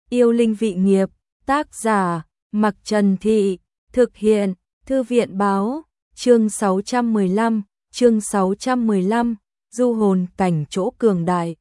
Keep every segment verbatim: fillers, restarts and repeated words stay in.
Yêu linh vị nghiệp, tác giả, Mặc Trần Thị, thực hiện, Thư viện báo, chương sáu trăm mười lăm, chương sáu trăm mười lăm, du hồn cảnh chỗ cường đại.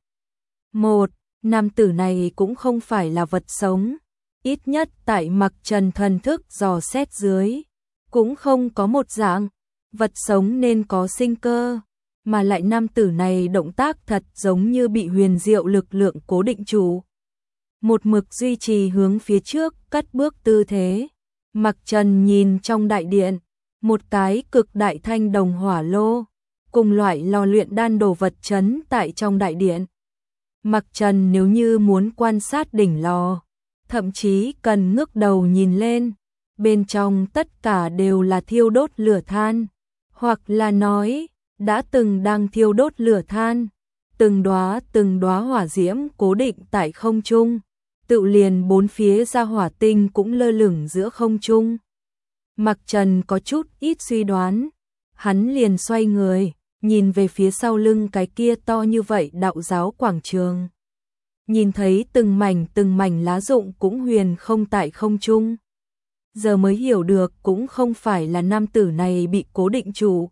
Một, nam tử này cũng không phải là vật sống, ít nhất tại Mặc Trần thần thức dò xét dưới, cũng không có một dạng, vật sống nên có sinh cơ, mà lại nam tử này động tác thật giống như bị huyền diệu lực lượng cố định chủ. Một mực duy trì hướng phía trước, cất bước tư thế. Mặc Trần nhìn trong đại điện, một cái cực đại thanh đồng hỏa lô, cùng loại lò luyện đan đồ vật chấn tại trong đại điện. Mặc Trần nếu như muốn quan sát đỉnh lò, thậm chí cần ngước đầu nhìn lên, bên trong tất cả đều là thiêu đốt lửa than, hoặc là nói, đã từng đang thiêu đốt lửa than, từng đóa từng đóa hỏa diễm cố định tại không trung. Tự liền bốn phía ra hỏa tinh cũng lơ lửng giữa không trung. Mặc Trần có chút ít suy đoán, hắn liền xoay người, nhìn về phía sau lưng cái kia to như vậy đạo giáo quảng trường. Nhìn thấy từng mảnh từng mảnh lá rụng cũng huyền không tại không trung. Giờ mới hiểu được cũng không phải là nam tử này bị cố định chủ,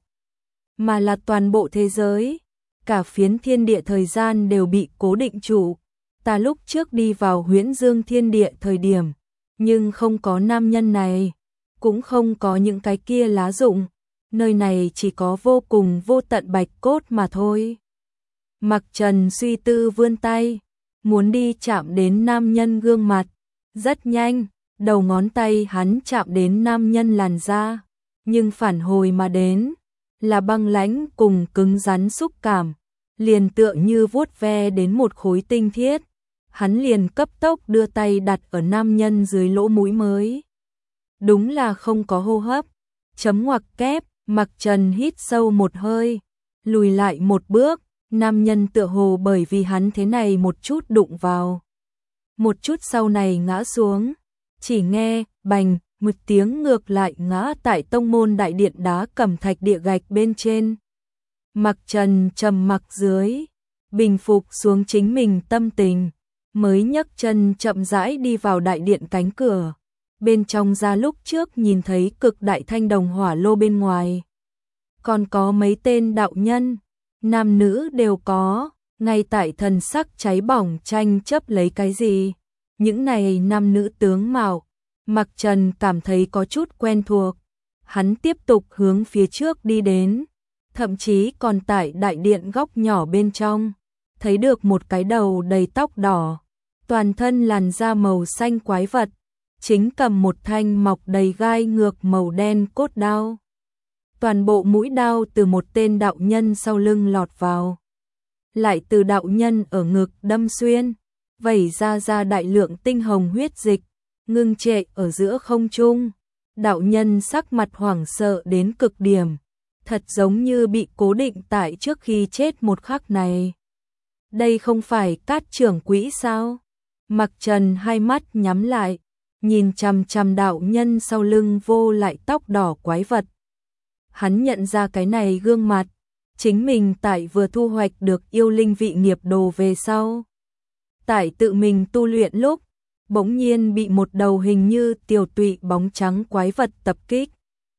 mà là toàn bộ thế giới, cả phiến thiên địa thời gian đều bị cố định chủ. Ta lúc trước đi vào Huyễn Dương Thiên Địa thời điểm, nhưng không có nam nhân này, cũng không có những cái kia lá rụng, nơi này chỉ có vô cùng vô tận bạch cốt mà thôi. Mặc Trần suy tư vươn tay, muốn đi chạm đến nam nhân gương mặt, rất nhanh, đầu ngón tay hắn chạm đến nam nhân làn da, nhưng phản hồi mà đến là băng lãnh cùng cứng rắn xúc cảm, liền tựa như vuốt ve đến một khối tinh thiết. Hắn liền cấp tốc đưa tay đặt ở nam nhân dưới lỗ mũi mới. Đúng là không có hô hấp. Chấm ngoặc kép, Mặc Trần hít sâu một hơi, lùi lại một bước, nam nhân tựa hồ bởi vì hắn thế này một chút đụng vào. Một chút sau này ngã xuống, chỉ nghe, bành, một tiếng ngược lại ngã tại tông môn đại điện đá cẩm thạch địa gạch bên trên. Mặc Trần trầm mặc dưới, bình phục xuống chính mình tâm tình. Mới nhấc chân chậm rãi đi vào đại điện cánh cửa, bên trong ra lúc trước nhìn thấy cực đại thanh đồng hỏa lô bên ngoài. Còn có mấy tên đạo nhân, nam nữ đều có, ngay tại thần sắc cháy bỏng tranh chấp lấy cái gì. Những này nam nữ tướng mạo, Mặc Trần cảm thấy có chút quen thuộc. Hắn tiếp tục hướng phía trước đi đến, thậm chí còn tại đại điện góc nhỏ bên trong, thấy được một cái đầu đầy tóc đỏ, toàn thân làn da màu xanh quái vật, chính cầm một thanh mọc đầy gai ngược màu đen cốt đao. Toàn bộ mũi đao từ một tên đạo nhân sau lưng lọt vào, lại từ đạo nhân ở ngực đâm xuyên, vẩy ra ra đại lượng tinh hồng huyết dịch, ngưng trệ ở giữa không trung. Đạo nhân sắc mặt hoảng sợ đến cực điểm, thật giống như bị cố định tại trước khi chết một khắc này. Đây không phải Cát trưởng quỹ sao? Mặc Trần hai mắt nhắm lại, nhìn chằm chằm đạo nhân sau lưng vô lại tóc đỏ quái vật. Hắn nhận ra cái này gương mặt, chính mình tại vừa thu hoạch được yêu linh vị nghiệp đồ về sau. Tại tự mình tu luyện lúc, bỗng nhiên bị một đầu hình như tiểu tụy bóng trắng quái vật tập kích.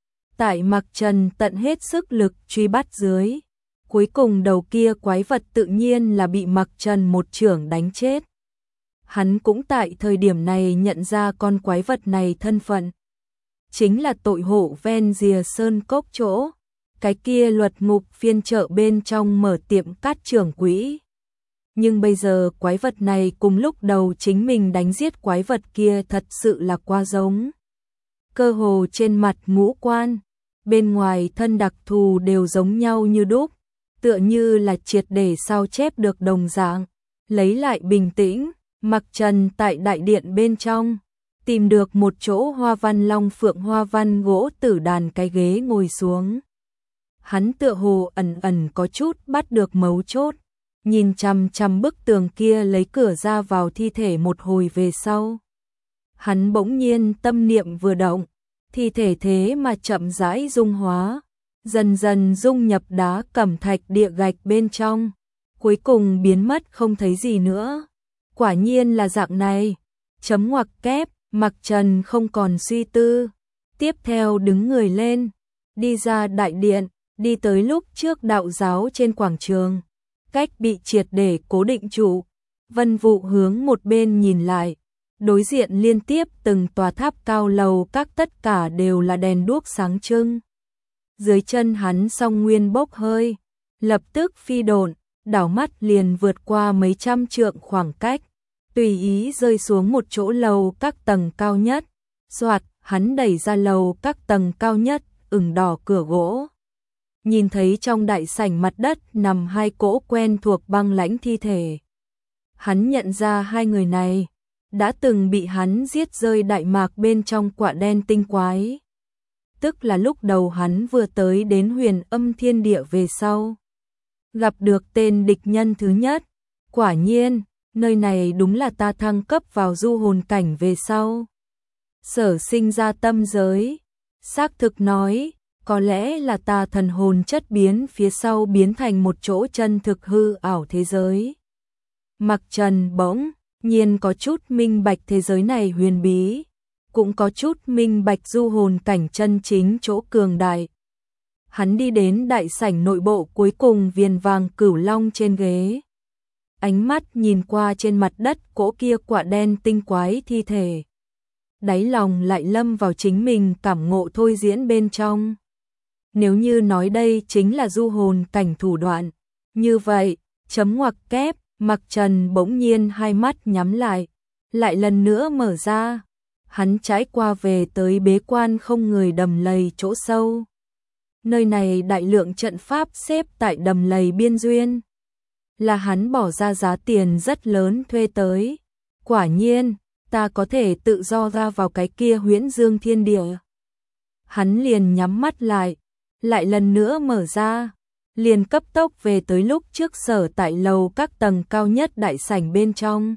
Tại Mặc Trần tận hết sức lực truy bắt dưới, cuối cùng đầu kia quái vật tự nhiên là bị Mặc Trần một chưởng đánh chết. Hắn cũng tại thời điểm này nhận ra con quái vật này thân phận. Chính là tội hộ ven rìa sơn cốc chỗ, cái kia luật ngục phiên chợ bên trong mở tiệm Cát trưởng quỹ. Nhưng bây giờ quái vật này cùng lúc đầu chính mình đánh giết quái vật kia thật sự là quá giống. Cơ hồ trên mặt ngũ quan, bên ngoài thân đặc thù đều giống nhau như đúc, tựa như là triệt để sao chép được đồng dạng. Lấy lại bình tĩnh, Mặc Trần tại đại điện bên trong, tìm được một chỗ hoa văn long phượng hoa văn gỗ tử đàn cái ghế ngồi xuống. Hắn tựa hồ ẩn ẩn có chút bắt được mấu chốt, nhìn chằm chằm bức tường kia lấy cửa ra vào thi thể một hồi về sau. Hắn bỗng nhiên tâm niệm vừa động, thi thể thế mà chậm rãi dung hóa, dần dần dung nhập đá cẩm thạch địa gạch bên trong, cuối cùng biến mất không thấy gì nữa. Quả nhiên là dạng này, chấm ngoặc kép, Mặc Trần không còn suy tư, tiếp theo đứng người lên, đi ra đại điện, đi tới lúc trước đạo giáo trên quảng trường, cách bị triệt để cố định trụ. Vân Vụ hướng một bên nhìn lại, đối diện liên tiếp từng tòa tháp cao lầu các tất cả đều là đèn đuốc sáng trưng. Dưới chân hắn song nguyên bốc hơi, lập tức phi độn, đảo mắt liền vượt qua mấy trăm trượng khoảng cách, tùy ý rơi xuống một chỗ lầu các tầng cao nhất. Soạt, hắn đẩy ra lầu các tầng cao nhất, ửng đỏ cửa gỗ. Nhìn thấy trong đại sảnh mặt đất nằm hai cỗ quen thuộc băng lãnh thi thể. Hắn nhận ra hai người này đã từng bị hắn giết rơi đại mạc bên trong quạ đen tinh quái. Tức là lúc đầu hắn vừa tới đến Huyền Âm Thiên Địa về sau, gặp được tên địch nhân thứ nhất. Quả nhiên, nơi này đúng là ta thăng cấp vào du hồn cảnh về sau sở sinh ra tâm giới. Xác thực nói, có lẽ là ta thần hồn chất biến phía sau biến thành một chỗ chân thực hư ảo thế giới. Mặc Trần bỗng nhiên có chút minh bạch thế giới này huyền bí, cũng có chút minh bạch du hồn cảnh chân chính chỗ cường đại. Hắn đi đến đại sảnh nội bộ cuối cùng, viền vàng cửu long trên ghế. Ánh mắt nhìn qua trên mặt đất cỗ kia quạ đen tinh quái thi thể. Đáy lòng lại lâm vào chính mình cảm ngộ thôi diễn bên trong. Nếu như nói đây chính là du hồn cảnh thủ đoạn, như vậy, chấm ngoặc kép, Mặc Trần bỗng nhiên hai mắt nhắm lại, lại lần nữa mở ra. Hắn trải qua về tới bế quan không người đầm lầy chỗ sâu. Nơi này đại lượng trận pháp xếp tại đầm lầy biên duyên, là hắn bỏ ra giá tiền rất lớn thuê tới. Quả nhiên, ta có thể tự do ra vào cái kia huyễn dương thiên địa. Hắn liền nhắm mắt lại, lại lần nữa mở ra, liền cấp tốc về tới lúc trước sở tại lầu các tầng cao nhất đại sảnh bên trong.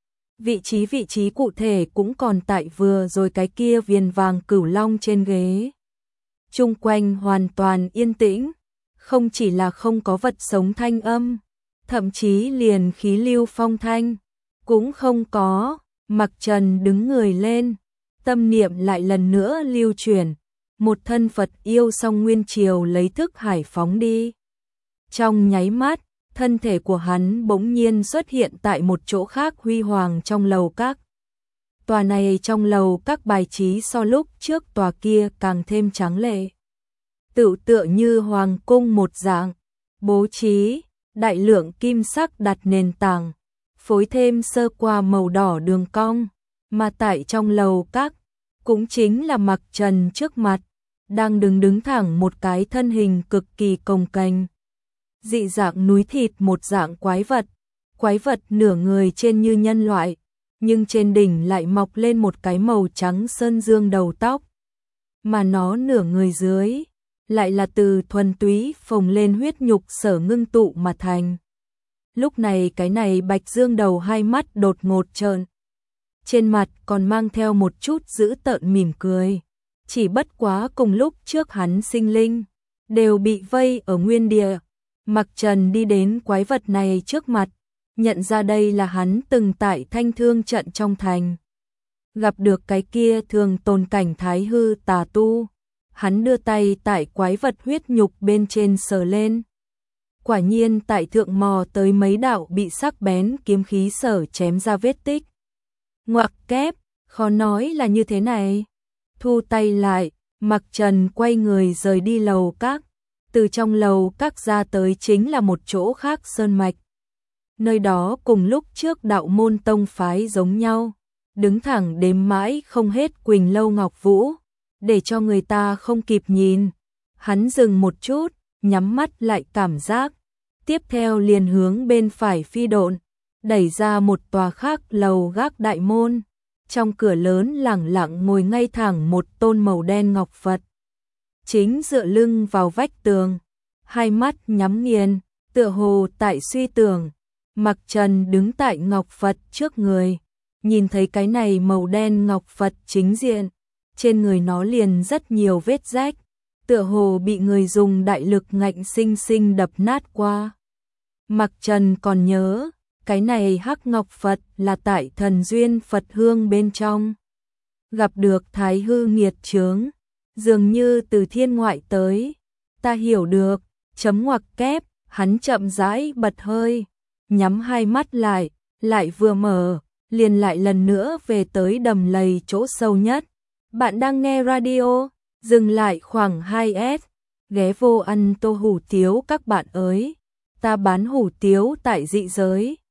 Vị trí vị trí cụ thể cũng còn tại vừa rồi cái kia viền vàng cửu long trên ghế. Chung quanh hoàn toàn yên tĩnh, không chỉ là không có vật sống thanh âm, thậm chí liền khí lưu phong thanh cũng không có. Mặc Trần đứng người lên, tâm niệm lại lần nữa lưu chuyển, một thân Phật yêu song nguyên triều lấy thức hải phóng đi. Trong nháy mắt, thân thể của hắn bỗng nhiên xuất hiện tại một chỗ khác huy hoàng trong lầu các. Tòa này trong lầu các bài trí so lúc trước tòa kia càng thêm tráng lệ. Tự tựa như hoàng cung một dạng, bố trí, đại lượng kim sắc đặt nền tảng, phối thêm sơ qua màu đỏ đường cong, mà tại trong lầu các, cũng chính là Mặc Trần trước mặt, đang đứng đứng thẳng một cái thân hình cực kỳ cồng kềnh. Dị dạng núi thịt một dạng quái vật, quái vật nửa người trên như nhân loại, nhưng trên đỉnh lại mọc lên một cái màu trắng sơn dương đầu tóc, mà nó nửa người dưới, lại là từ thuần túy phồng lên huyết nhục sở ngưng tụ mà thành. Lúc này cái này bạch dương đầu hai mắt đột ngột trợn, trên mặt còn mang theo một chút dữ tợn mỉm cười. Chỉ bất quá cùng lúc trước hắn sinh linh đều bị vây ở nguyên địa. Mặc Trần đi đến quái vật này trước mặt, nhận ra đây là hắn từng tại Thanh Thương trận trong thành gặp được cái kia thường tồn cảnh thái hư tà tu. Hắn đưa tay tại quái vật huyết nhục bên trên sờ lên. Quả nhiên tại thượng mò tới mấy đạo bị sắc bén kiếm khí sở chém ra vết tích. Ngoặc kép, khó nói là như thế này. Thu tay lại, Mặc Trần quay người rời đi lầu các. Từ trong lầu các ra tới chính là một chỗ khác sơn mạch. Nơi đó cùng lúc trước đạo môn tông phái giống nhau, đứng thẳng đếm mãi không hết Quỳnh Lâu Ngọc Vũ, để cho người ta không kịp nhìn. Hắn dừng một chút, nhắm mắt lại cảm giác, tiếp theo liền hướng bên phải phi độn, đẩy ra một tòa khác lầu gác đại môn. Trong cửa lớn lẳng lặng ngồi ngay thẳng một tôn màu đen ngọc Phật, chính dựa lưng vào vách tường, hai mắt nhắm nghiền, tựa hồ tại suy tưởng. Mặc Trần đứng tại ngọc Phật trước người, nhìn thấy cái này màu đen ngọc Phật chính diện, trên người nó liền rất nhiều vết rách, tựa hồ bị người dùng đại lực ngạnh sinh sinh đập nát qua. Mặc Trần còn nhớ, cái này Hắc Ngọc Phật là tại Thần Duyên Phật Hương bên trong. Gặp được Thái Hư nghiệt chướng, dường như từ thiên ngoại tới. Ta hiểu được, chấm ngoặc kép, hắn chậm rãi bật hơi, nhắm hai mắt lại, lại vừa mở, liền lại lần nữa về tới đầm lầy chỗ sâu nhất. Bạn đang nghe radio, dừng lại khoảng hai s, ghé vô ăn tô hủ tiếu các bạn ơi. Ta bán hủ tiếu tại dị giới.